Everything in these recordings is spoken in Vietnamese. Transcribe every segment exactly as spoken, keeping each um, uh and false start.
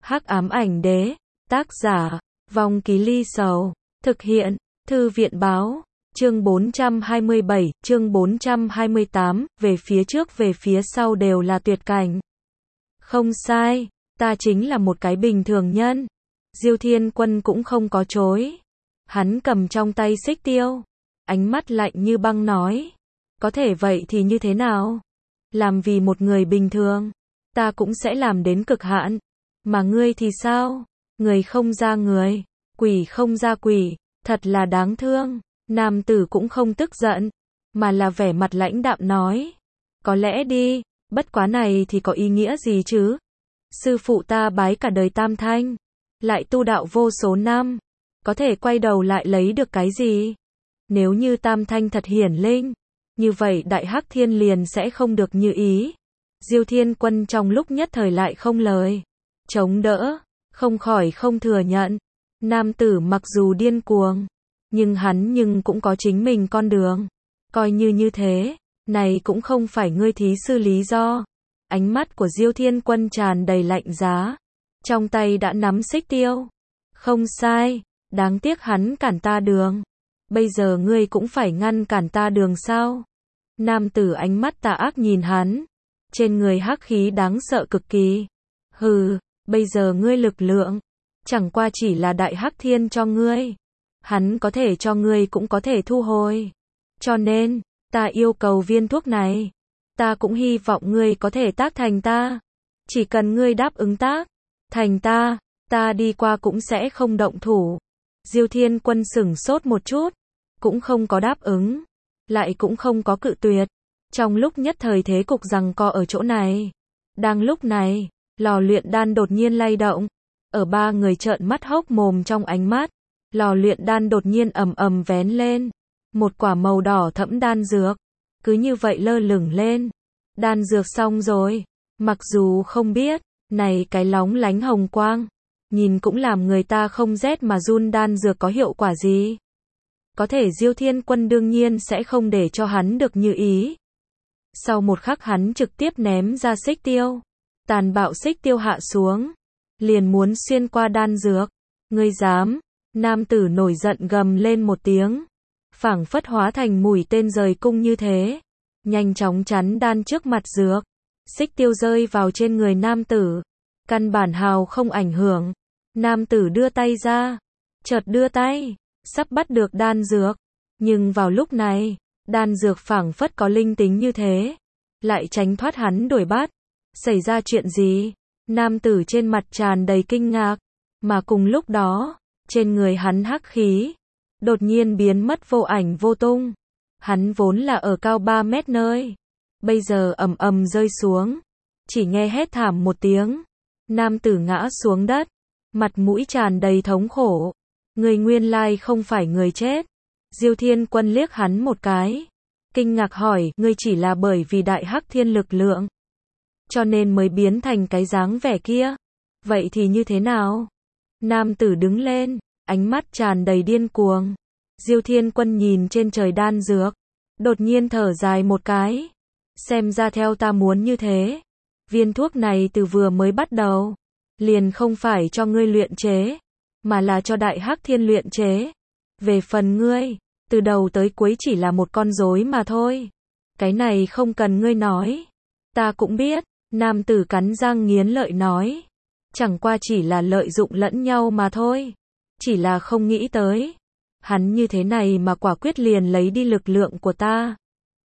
Hắc ám ảnh đế, tác giả, Vong Ký Ly Sầu, thực hiện, Thư viện báo, chương bốn trăm hai mươi bảy, chương bốn trăm hai mươi tám, về phía trước về phía sau đều là tuyệt cảnh. Không sai, ta chính là một cái bình thường nhân. Diêu Thiên Quân cũng không có chối. Hắn cầm trong tay xích tiêu, ánh mắt lạnh như băng nói, có thể vậy thì như thế nào? Làm vì một người bình thường, ta cũng sẽ làm đến cực hạn. Mà ngươi thì sao? Người không ra người, quỷ không ra quỷ, thật là đáng thương. Nam tử cũng không tức giận, mà là vẻ mặt lãnh đạm nói, có lẽ đi, bất quá này thì có ý nghĩa gì chứ? Sư phụ ta bái cả đời tam thanh, lại tu đạo vô số năm, có thể quay đầu lại lấy được cái gì? Nếu như tam thanh thật hiển linh, như vậy Đại Hắc Thiên liền sẽ không được như ý. Diêu Thiên Quân trong lúc nhất thời lại không lời chống đỡ, không khỏi không thừa nhận. Nam tử mặc dù điên cuồng, nhưng hắn nhưng cũng có chính mình con đường. Coi như như thế, này cũng không phải ngươi thí sư lý do. Ánh mắt của Diêu Thiên Quân tràn đầy lạnh giá, trong tay đã nắm xích tiêu. Không sai, đáng tiếc hắn cản ta đường. Bây giờ ngươi cũng phải ngăn cản ta đường sao? Nam tử ánh mắt tà ác nhìn hắn, trên người hắc khí đáng sợ cực kỳ. Hừ, bây giờ ngươi lực lượng, chẳng qua chỉ là Đại Hắc Thiên cho ngươi. Hắn có thể cho ngươi cũng có thể thu hồi. Cho nên, ta yêu cầu viên thuốc này. Ta cũng hy vọng ngươi có thể tác thành ta. Chỉ cần ngươi đáp ứng tác thành ta, ta đi qua cũng sẽ không động thủ. Diêu Thiên Quân sửng sốt một chút, cũng không có đáp ứng, lại cũng không có cự tuyệt. Trong lúc nhất thời thế cục giằng co ở chỗ này. Đang lúc này, lò luyện đan đột nhiên lay động. Ở ba người trợn mắt hốc mồm trong ánh mắt, lò luyện đan đột nhiên ầm ầm vén lên. Một quả màu đỏ thẫm đan dược, cứ như vậy lơ lửng lên. Đan dược xong rồi, mặc dù không biết, này cái lóng lánh hồng quang, nhìn cũng làm người ta không rét mà run, đan dược có hiệu quả gì. Có thể Diêu Thiên Quân đương nhiên sẽ không để cho hắn được như ý. Sau một khắc hắn trực tiếp ném ra xích tiêu. Tàn bạo xích tiêu hạ xuống, liền muốn xuyên qua đan dược. Ngươi dám? Nam tử nổi giận gầm lên một tiếng, phảng phất hóa thành mũi tên rời cung như thế, nhanh chóng chắn đan trước mặt dược. Xích tiêu rơi vào trên người nam tử, căn bản hào không ảnh hưởng. Nam tử đưa tay ra, chợt đưa tay, sắp bắt được đan dược, nhưng vào lúc này, đan dược phảng phất có linh tính như thế, lại tránh thoát hắn đuổi bắt. Xảy ra chuyện gì? Nam tử trên mặt tràn đầy kinh ngạc, mà cùng lúc đó, trên người hắn hắc khí đột nhiên biến mất vô ảnh vô tung. Hắn vốn là ở cao ba mét nơi, bây giờ ầm ầm rơi xuống, chỉ nghe hét thảm một tiếng, nam tử ngã xuống đất, mặt mũi tràn đầy thống khổ. Người nguyên lai không phải người chết. Diêu Thiên Quân liếc hắn một cái, kinh ngạc hỏi, ngươi chỉ là bởi vì Đại Hắc Thiên lực lượng, cho nên mới biến thành cái dáng vẻ kia. Vậy thì như thế nào? Nam tử đứng lên, ánh mắt tràn đầy điên cuồng. Diêu Thiên Quân nhìn trên trời đan dược, đột nhiên thở dài một cái. Xem ra theo ta muốn như thế, viên thuốc này từ vừa mới bắt đầu, liền không phải cho ngươi luyện chế, mà là cho Đại Hắc Thiên luyện chế. Về phần ngươi, từ đầu tới cuối chỉ là một con rối mà thôi. Cái này không cần ngươi nói, ta cũng biết. Nam tử cắn răng nghiến lợi nói, chẳng qua chỉ là lợi dụng lẫn nhau mà thôi. Chỉ là không nghĩ tới, hắn như thế này mà quả quyết liền lấy đi lực lượng của ta.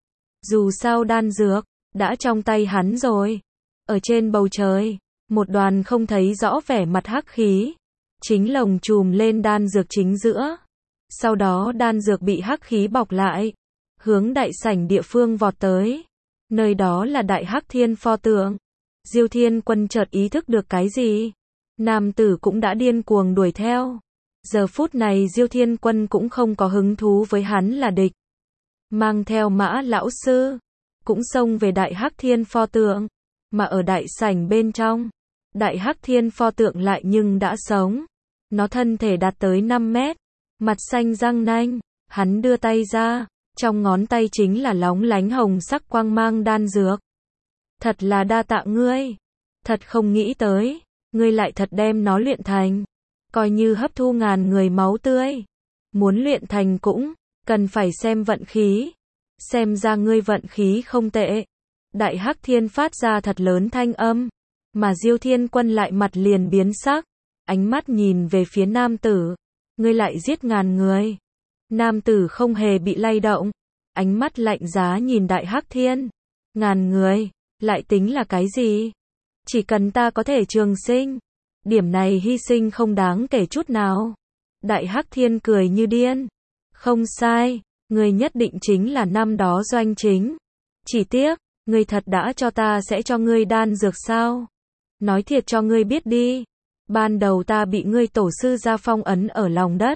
Dù sao đan dược đã trong tay hắn rồi. Ở trên bầu trời, một đoàn không thấy rõ vẻ mặt hắc khí chính lồng chùm lên đan dược chính giữa. Sau đó đan dược bị hắc khí bọc lại, hướng đại sảnh địa phương vọt tới. Nơi đó là Đại Hắc Thiên pho tượng. Diêu Thiên Quân chợt ý thức được cái gì. Nam tử cũng đã điên cuồng đuổi theo. Giờ phút này Diêu Thiên Quân cũng không có hứng thú với hắn là địch. Mang theo Mã lão sư, cũng xông về Đại Hắc Thiên pho tượng. Mà ở đại sảnh bên trong, Đại Hắc Thiên pho tượng lại nhưng đã sống. Nó thân thể đạt tới năm mét, mặt xanh răng nanh. Hắn đưa tay ra, trong ngón tay chính là lóng lánh hồng sắc quang mang đan dược. Thật là đa tạ ngươi. Thật không nghĩ tới, ngươi lại thật đem nó luyện thành. Coi như hấp thu ngàn người máu tươi. Muốn luyện thành cũng, cần phải xem vận khí. Xem ra ngươi vận khí không tệ. Đại Hắc Thiên phát ra thật lớn thanh âm. Mà Diêu Thiên Quân lại mặt liền biến sắc. Ánh mắt nhìn về phía nam tử. Ngươi lại giết ngàn người. Nam tử không hề bị lay động. Ánh mắt lạnh giá nhìn Đại Hắc Thiên. Ngàn người, lại tính là cái gì? Chỉ cần ta có thể trường sinh. Điểm này hy sinh không đáng kể chút nào. Đại Hắc Thiên cười như điên. Không sai, ngươi nhất định chính là năm đó Doanh Chính. Chỉ tiếc, ngươi thật đã cho ta sẽ cho ngươi đan dược sao? Nói thiệt cho ngươi biết đi. Ban đầu ta bị ngươi tổ sư gia phong ấn ở lòng đất.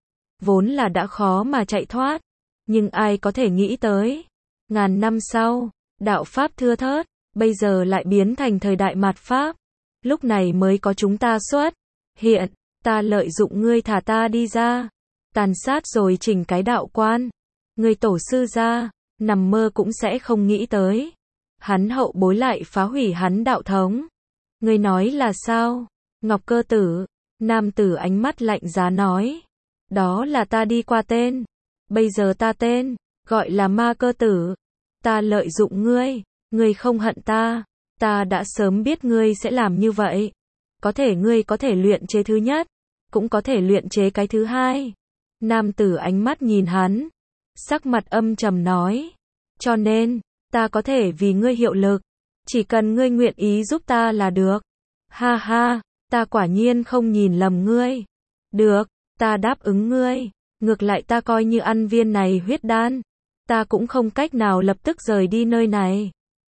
Vốn là đã khó mà chạy thoát. Nhưng ai có thể nghĩ tới. Ngàn năm sau, đạo Pháp thưa thớt, bây giờ lại biến thành thời đại mạt Pháp. Lúc này mới có chúng ta xuất hiện. Ta lợi dụng ngươi thả ta đi ra. Tàn sát rồi chỉnh cái đạo quan. Ngươi tổ sư gia, nằm mơ cũng sẽ không nghĩ tới. Hắn hậu bối lại phá hủy hắn đạo thống. Ngươi nói là sao? Ngọc Cơ Tử. Nam tử ánh mắt lạnh giá nói. Đó là ta đi qua tên. Bây giờ ta tên, gọi là Ma Cơ Tử. Ta lợi dụng ngươi. Ngươi không hận ta. Ta đã sớm biết ngươi sẽ làm như vậy. Có thể ngươi có thể luyện chế thứ nhất. Cũng có thể luyện chế cái thứ hai. Nam tử ánh mắt nhìn hắn. Sắc mặt âm trầm nói. Cho nên, ta có thể vì ngươi hiệu lực. Chỉ cần ngươi nguyện ý giúp ta là được. Ha ha, ta quả nhiên không nhìn lầm ngươi. Được, ta đáp ứng ngươi. Ngược lại ta coi như ăn viên này huyết đan. Ta cũng không cách nào lập tức rời đi nơi này.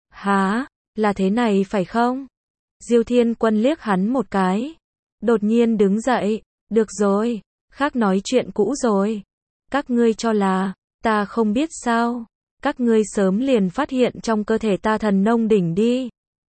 Hả, là thế này phải không? Diêu Thiên Quân liếc hắn một cái. Đột nhiên đứng dậy. Được rồi, khác nói chuyện cũ rồi. Các ngươi cho là, ta không biết sao. Các ngươi sớm liền phát hiện trong cơ thể ta thần nông đỉnh đi.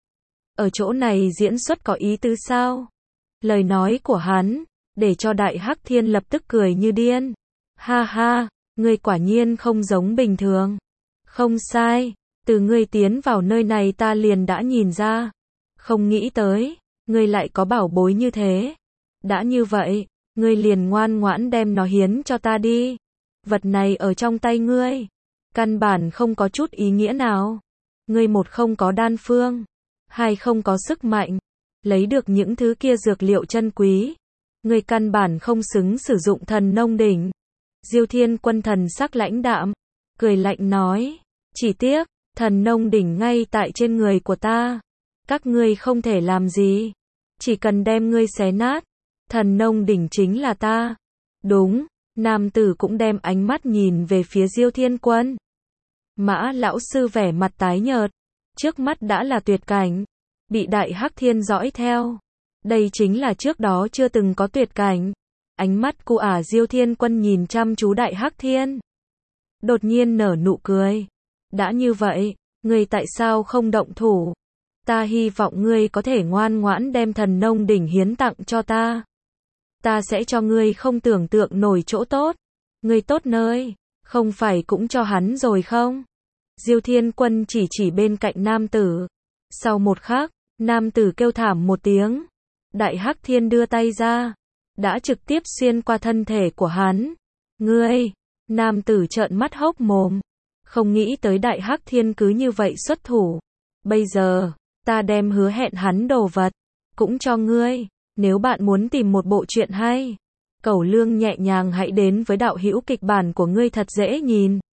Ở chỗ này diễn xuất có ý tứ sao? Lời nói của hắn, để cho Đại Hắc Thiên lập tức cười như điên. Ha ha, ngươi quả nhiên không giống bình thường. Không sai, từ ngươi tiến vào nơi này ta liền đã nhìn ra. Không nghĩ tới, ngươi lại có bảo bối như thế. Đã như vậy, ngươi liền ngoan ngoãn đem nó hiến cho ta đi. Vật này ở trong tay ngươi, căn bản không có chút ý nghĩa nào. Ngươi một không có đan phương, hai không có sức mạnh, lấy được những thứ kia dược liệu chân quý. Ngươi căn bản không xứng sử dụng thần nông đỉnh. Diêu Thiên Quân thần sắc lãnh đạm, cười lạnh nói, chỉ tiếc, thần nông đỉnh ngay tại trên người của ta. Các ngươi không thể làm gì, chỉ cần đem ngươi xé nát. Thần nông đỉnh chính là ta. Đúng, nam tử cũng đem ánh mắt nhìn về phía Diêu Thiên Quân. Mã lão sư vẻ mặt tái nhợt, trước mắt đã là tuyệt cảnh, bị Đại Hắc Thiên dõi theo. Đây chính là trước đó chưa từng có tuyệt cảnh. Ánh mắt của ả Diêu Thiên Quân nhìn chăm chú Đại Hắc Thiên. Đột nhiên nở nụ cười. Đã như vậy, ngươi tại sao không động thủ? Ta hy vọng ngươi có thể ngoan ngoãn đem thần nông đỉnh hiến tặng cho ta. Ta sẽ cho ngươi không tưởng tượng nổi chỗ tốt. Ngươi tốt nơi, không phải cũng cho hắn rồi không? Diêu Thiên Quân chỉ chỉ bên cạnh nam tử. Sau một khắc, nam tử kêu thảm một tiếng. Đại Hắc Thiên đưa tay ra, đã trực tiếp xuyên qua thân thể của hắn. Ngươi, nam tử trợn mắt hốc mồm. Không nghĩ tới Đại Hắc Thiên cứ như vậy xuất thủ. Bây giờ, ta đem hứa hẹn hắn đồ vật, cũng cho ngươi. Nếu bạn muốn tìm một bộ truyện hay, Cẩu Lương nhẹ nhàng hãy đến với đạo hữu kịch bản của ngươi thật dễ nhìn.